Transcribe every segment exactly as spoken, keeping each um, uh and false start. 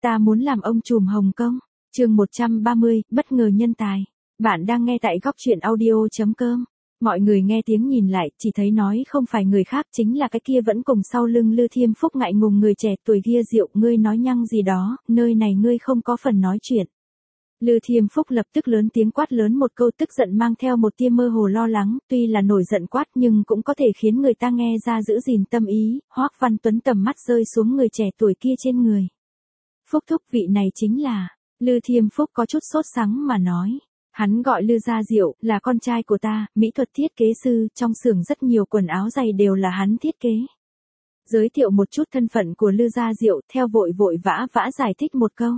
Ta muốn làm ông trùm Hồng Kông. Chương một trăm ba mươi, bất ngờ nhân tài. Bạn đang nghe tại góc truyện audio.com. Mọi người nghe tiếng nhìn lại, chỉ thấy nói không phải người khác, chính là cái kia vẫn cùng sau lưng Lư Thiêm Phúc ngại ngùng người trẻ tuổi kia. Diệu, ngươi nói nhăng gì đó, nơi này ngươi không có phần nói chuyện. Lư Thiêm Phúc lập tức lớn tiếng quát lớn một câu, tức giận mang theo một tia mơ hồ lo lắng, tuy là nổi giận quát nhưng cũng có thể khiến người ta nghe ra giữ gìn tâm ý. Hoắc Văn Tuấn tầm mắt rơi xuống người trẻ tuổi kia trên người. Phúc thúc, vị này chính là... Lư Thiêm Phúc có chút sốt sắng mà nói. Hắn gọi Lư Gia Diệu, là con trai của ta, mỹ thuật thiết kế sư, trong xưởng rất nhiều quần áo giày đều là hắn thiết kế. Giới thiệu một chút thân phận của Lư Gia Diệu, theo vội vội vã vã giải thích một câu.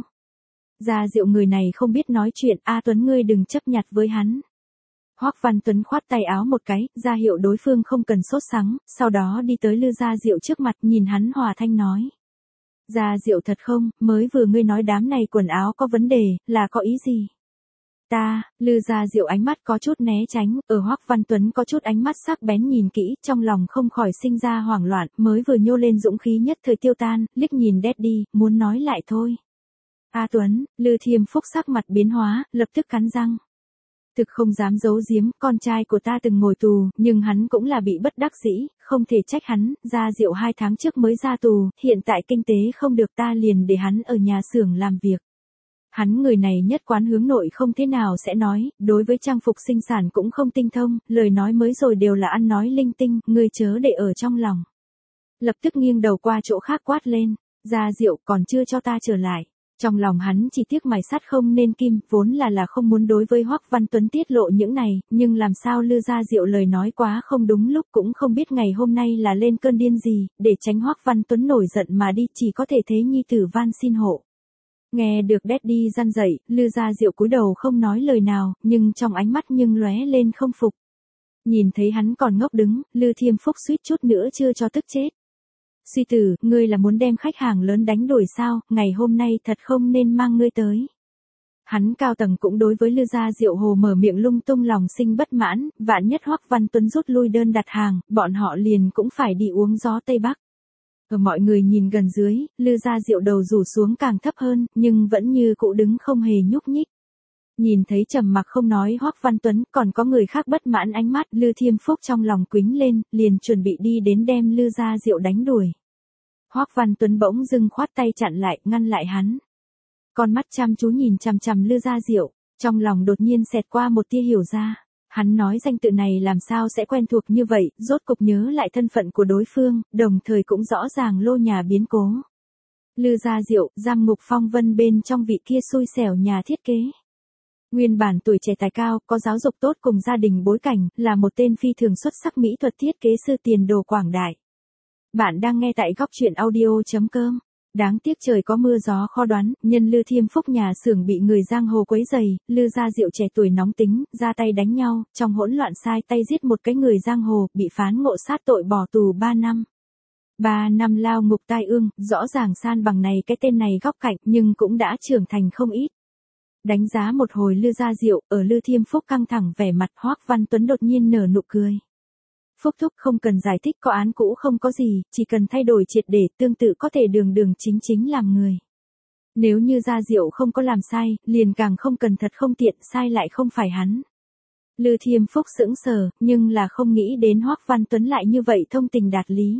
Gia Diệu người này không biết nói chuyện, A Tuấn ngươi đừng chấp nhặt với hắn. Hoắc Văn Tuấn khoát tay áo một cái, ra hiệu đối phương không cần sốt sắng, sau đó đi tới Lư Gia Diệu trước mặt nhìn hắn hòa thanh nói. Gia Diệu thật không, mới vừa ngươi nói đám này quần áo có vấn đề, là có ý gì? Ta, Lư Gia Diệu ánh mắt có chút né tránh, ở Hoắc Văn Tuấn có chút ánh mắt sắc bén nhìn kỹ, trong lòng không khỏi sinh ra hoảng loạn, mới vừa nhô lên dũng khí nhất thời tiêu tan, liếc nhìn Daddy, muốn nói lại thôi. A Tuấn, Lư Thiêm Phúc sắc mặt biến hóa, lập tức cắn răng. Thực không dám giấu giếm, con trai của ta từng ngồi tù, nhưng hắn cũng là bị bất đắc dĩ, không thể trách hắn. Gia Diệu hai tháng trước mới ra tù, hiện tại kinh tế không được, ta liền để hắn ở nhà xưởng làm việc. Hắn người này nhất quán hướng nội, không thế nào sẽ nói, đối với trang phục sinh sản cũng không tinh thông, lời nói mới rồi đều là ăn nói linh tinh, ngươi chớ để ở trong lòng. Lập tức nghiêng đầu qua chỗ khác quát lên, Gia Diệu còn chưa cho ta trở lại. Trong lòng hắn chỉ tiếc mài sắt không nên kim, vốn là là không muốn đối với Hoắc Văn Tuấn tiết lộ những này, nhưng làm sao Lư Gia Diệu lời nói quá không đúng lúc, cũng không biết ngày hôm nay là lên cơn điên gì, để tránh Hoắc Văn Tuấn nổi giận mà đi, chỉ có thể thế nhi tử van xin hộ. Nghe được Daddy răn dậy, Lư Gia Diệu cúi đầu không nói lời nào, nhưng trong ánh mắt nhưng lóe lên không phục. Nhìn thấy hắn còn ngốc đứng, Lư Thiêm Phúc suýt chút nữa chưa cho tức chết. Suy tử, ngươi là muốn đem khách hàng lớn đánh đuổi sao, ngày hôm nay thật không nên mang ngươi tới. Hắn cao tầng cũng đối với Lư Gia Diệu hồ mở miệng lung tung lòng sinh bất mãn, vạn nhất Hoắc Văn Tuấn rút lui đơn đặt hàng, bọn họ liền cũng phải đi uống gió Tây Bắc. Ở mọi người nhìn gần dưới, Lư Gia Diệu đầu rủ xuống càng thấp hơn, nhưng vẫn như cũ đứng không hề nhúc nhích. Nhìn thấy trầm mặc không nói Hoắc Văn Tuấn, còn có người khác bất mãn ánh mắt, Lư Thiêm Phúc trong lòng quính lên, liền chuẩn bị đi đến đem Lư Gia Diệu đánh đuổi. Hoắc Văn Tuấn bỗng dưng khoát tay chặn lại, ngăn lại hắn. Con mắt chăm chú nhìn chằm chằm Lư Gia Diệu, trong lòng đột nhiên xẹt qua một tia hiểu ra. Hắn nói danh tự này làm sao sẽ quen thuộc như vậy, rốt cục nhớ lại thân phận của đối phương, đồng thời cũng rõ ràng lô nhà biến cố. Lư Gia Diệu, giam ngục phong vân bên trong vị kia xui xẻo nhà thiết kế. Nguyên bản tuổi trẻ tài cao, có giáo dục tốt cùng gia đình bối cảnh, là một tên phi thường xuất sắc mỹ thuật thiết kế sư tiền đồ quảng đại. Bạn đang nghe tại góc truyện audio.com. Đáng tiếc trời có mưa gió khó đoán, nhân Lư Thiêm Phúc nhà xưởng bị người giang hồ quấy rầy, Lư Gia Diệu trẻ tuổi nóng tính, ra tay đánh nhau, trong hỗn loạn sai tay giết một cái người giang hồ, bị phán ngộ sát tội bỏ tù ba năm. ba năm lao ngục tai ương, rõ ràng san bằng này cái tên này góc cạnh, nhưng cũng đã trưởng thành không ít. Đánh giá một hồi Lư Gia Diệu, ở Lư Thiêm Phúc căng thẳng vẻ mặt, Hoắc Văn Tuấn đột nhiên nở nụ cười. Phúc thúc không cần giải thích, có án cũ không có gì, chỉ cần thay đổi triệt để, tương tự có thể đường đường chính chính làm người. Nếu như Gia Diệu không có làm sai, liền càng không cần, thật không tiện, sai lại không phải hắn. Lư Thiêm Phúc sững sờ, nhưng là không nghĩ đến Hoắc Văn Tuấn lại như vậy thông tình đạt lý.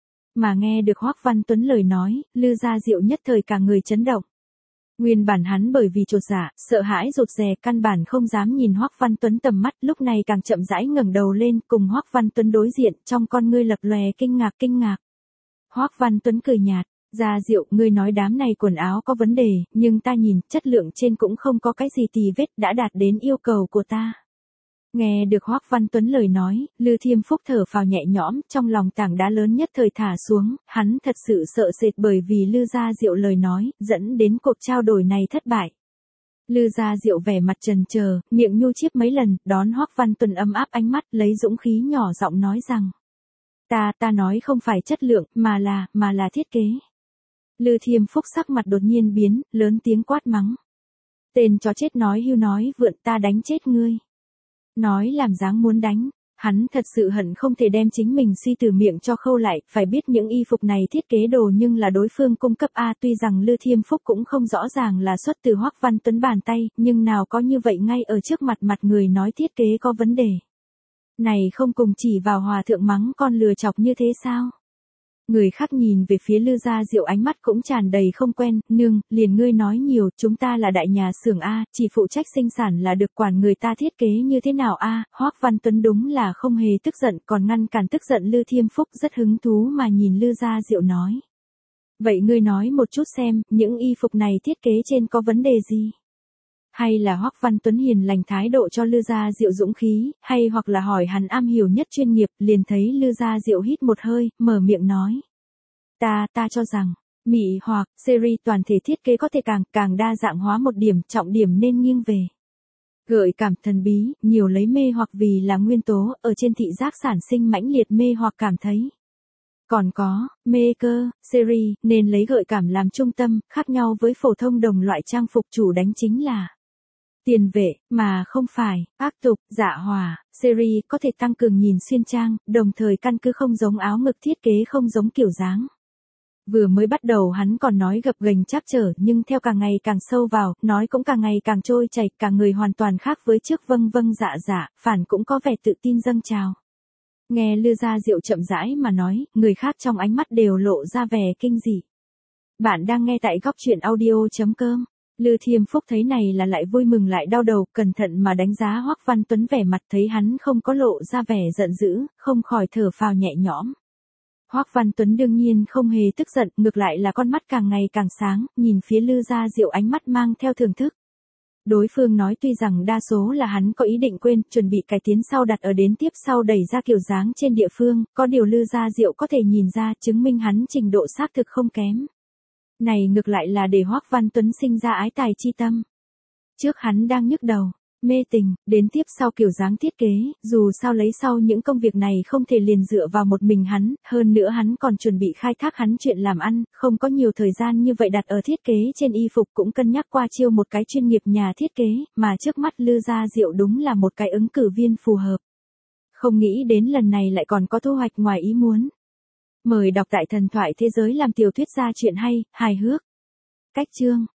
Mà nghe được Hoắc Văn Tuấn lời nói, Lư Gia Diệu nhất thời cả người chấn động. Nguyên bản hắn bởi vì chột dạ, sợ hãi rụt rè, căn bản không dám nhìn Hoắc Văn Tuấn tầm mắt, lúc này càng chậm rãi ngẩng đầu lên, cùng Hoắc Văn Tuấn đối diện, trong con ngươi lập lòe kinh ngạc kinh ngạc. Hoắc Văn Tuấn cười nhạt, Gia Diệu, ngươi nói đám này quần áo có vấn đề, nhưng ta nhìn, chất lượng trên cũng không có cái gì tì vết, đã đạt đến yêu cầu của ta. Nghe được Hoắc Văn Tuấn lời nói, Lư Thiêm Phúc thở phào nhẹ nhõm, trong lòng tảng đá lớn nhất thời thả xuống, hắn thật sự sợ sệt bởi vì Lư Gia Diệu lời nói, dẫn đến cuộc trao đổi này thất bại. Lư Gia Diệu vẻ mặt trần chờ, miệng nhu chiếp mấy lần, đón Hoắc Văn Tuấn ấm áp ánh mắt, lấy dũng khí nhỏ giọng nói rằng. Ta, ta nói không phải chất lượng, mà là, mà là thiết kế. Lư Thiêm Phúc sắc mặt đột nhiên biến, lớn tiếng quát mắng. Tên chó chết nói hưu nói vượn, ta đánh chết ngươi. Nói làm dáng muốn đánh, Hắn thật sự hận không thể đem chính mình suy từ miệng cho khâu lại, phải biết những y phục này thiết kế đồ nhưng là đối phương cung cấp a, tuy rằng Lư Thiêm Phúc cũng không rõ ràng là xuất từ Hoắc Văn Tuấn bàn tay, nhưng nào có như vậy ngay ở trước mặt mặt người nói thiết kế có vấn đề. Này không cùng chỉ vào hòa thượng mắng con lừa chọc như thế sao? Người khác nhìn về phía Lư Gia Diệu ánh mắt cũng tràn đầy không quen, nương, liền ngươi nói nhiều, chúng ta là đại nhà xưởng A, chỉ phụ trách sinh sản là được, quản người ta thiết kế như thế nào A, Hoắc Văn Tuấn đúng là không hề tức giận, còn ngăn cản tức giận Lư Thiêm Phúc rất hứng thú mà nhìn Lư Gia Diệu nói. Vậy ngươi nói một chút xem, những y phục này thiết kế trên có vấn đề gì? Hay là Hoắc Văn Tuấn hiền lành thái độ cho Lư Gia Diệu dũng khí, hay hoặc là hỏi hắn am hiểu nhất chuyên nghiệp, liền thấy Lư Gia Diệu hít một hơi, mở miệng nói. Ta, ta cho rằng, mị hoặc, series toàn thể thiết kế có thể càng, càng đa dạng hóa một điểm, trọng điểm nên nghiêng về. Gợi cảm thần bí, nhiều lấy mê hoặc vì là nguyên tố, ở trên thị giác sản sinh mãnh liệt mê hoặc cảm thấy. Còn có, mê cơ, series, nên lấy gợi cảm làm trung tâm, khác nhau với phổ thông đồng loại trang phục chủ đánh chính là tiền vệ, mà không phải, ác tục, dạ hòa, series có thể tăng cường nhìn xuyên trang, đồng thời căn cứ không giống áo ngực thiết kế không giống kiểu dáng. Vừa mới bắt đầu hắn còn nói gập ghềnh trắc trở nhưng theo càng ngày càng sâu vào, nói cũng càng ngày càng trôi chảy, cả người hoàn toàn khác với trước vâng vâng dạ dạ, phản cũng có vẻ tự tin dâng trào. Nghe Lư Gia Diệu chậm rãi mà nói, người khác trong ánh mắt đều lộ ra vẻ kinh dị. Bạn đang nghe tại góc truyện audio chấm com. Lư Thiêm Phúc thấy này là lại vui mừng lại đau đầu, cẩn thận mà đánh giá Hoắc Văn Tuấn, vẻ mặt thấy hắn không có lộ ra vẻ giận dữ, không khỏi thở phào nhẹ nhõm. Hoắc Văn Tuấn đương nhiên không hề tức giận, ngược lại là con mắt càng ngày càng sáng, nhìn phía Lư Gia Diệu ánh mắt mang theo thưởng thức. Đối phương nói tuy rằng đa số là hắn có ý định quên, chuẩn bị cải tiến sau đặt ở đến tiếp sau đẩy ra kiểu dáng trên địa phương, có điều Lư Gia Diệu có thể nhìn ra chứng minh hắn trình độ xác thực không kém. Này ngược lại là để Hoắc Văn Tuấn sinh ra ái tài chi tâm. Trước hắn đang nhức đầu, mê tình, đến tiếp sau kiểu dáng thiết kế, dù sao lấy sau những công việc này không thể liền dựa vào một mình hắn, hơn nữa hắn còn chuẩn bị khai thác hắn chuyện làm ăn, không có nhiều thời gian như vậy đặt ở thiết kế trên y phục, cũng cân nhắc qua chiêu một cái chuyên nghiệp nhà thiết kế, mà trước mắt Lư Gia Diệu đúng là một cái ứng cử viên phù hợp. Không nghĩ đến lần này lại còn có thu hoạch ngoài ý muốn. Mời đọc tại Thần Thoại Thế Giới làm tiểu thuyết gia truyện hay, hài hước. Cách chương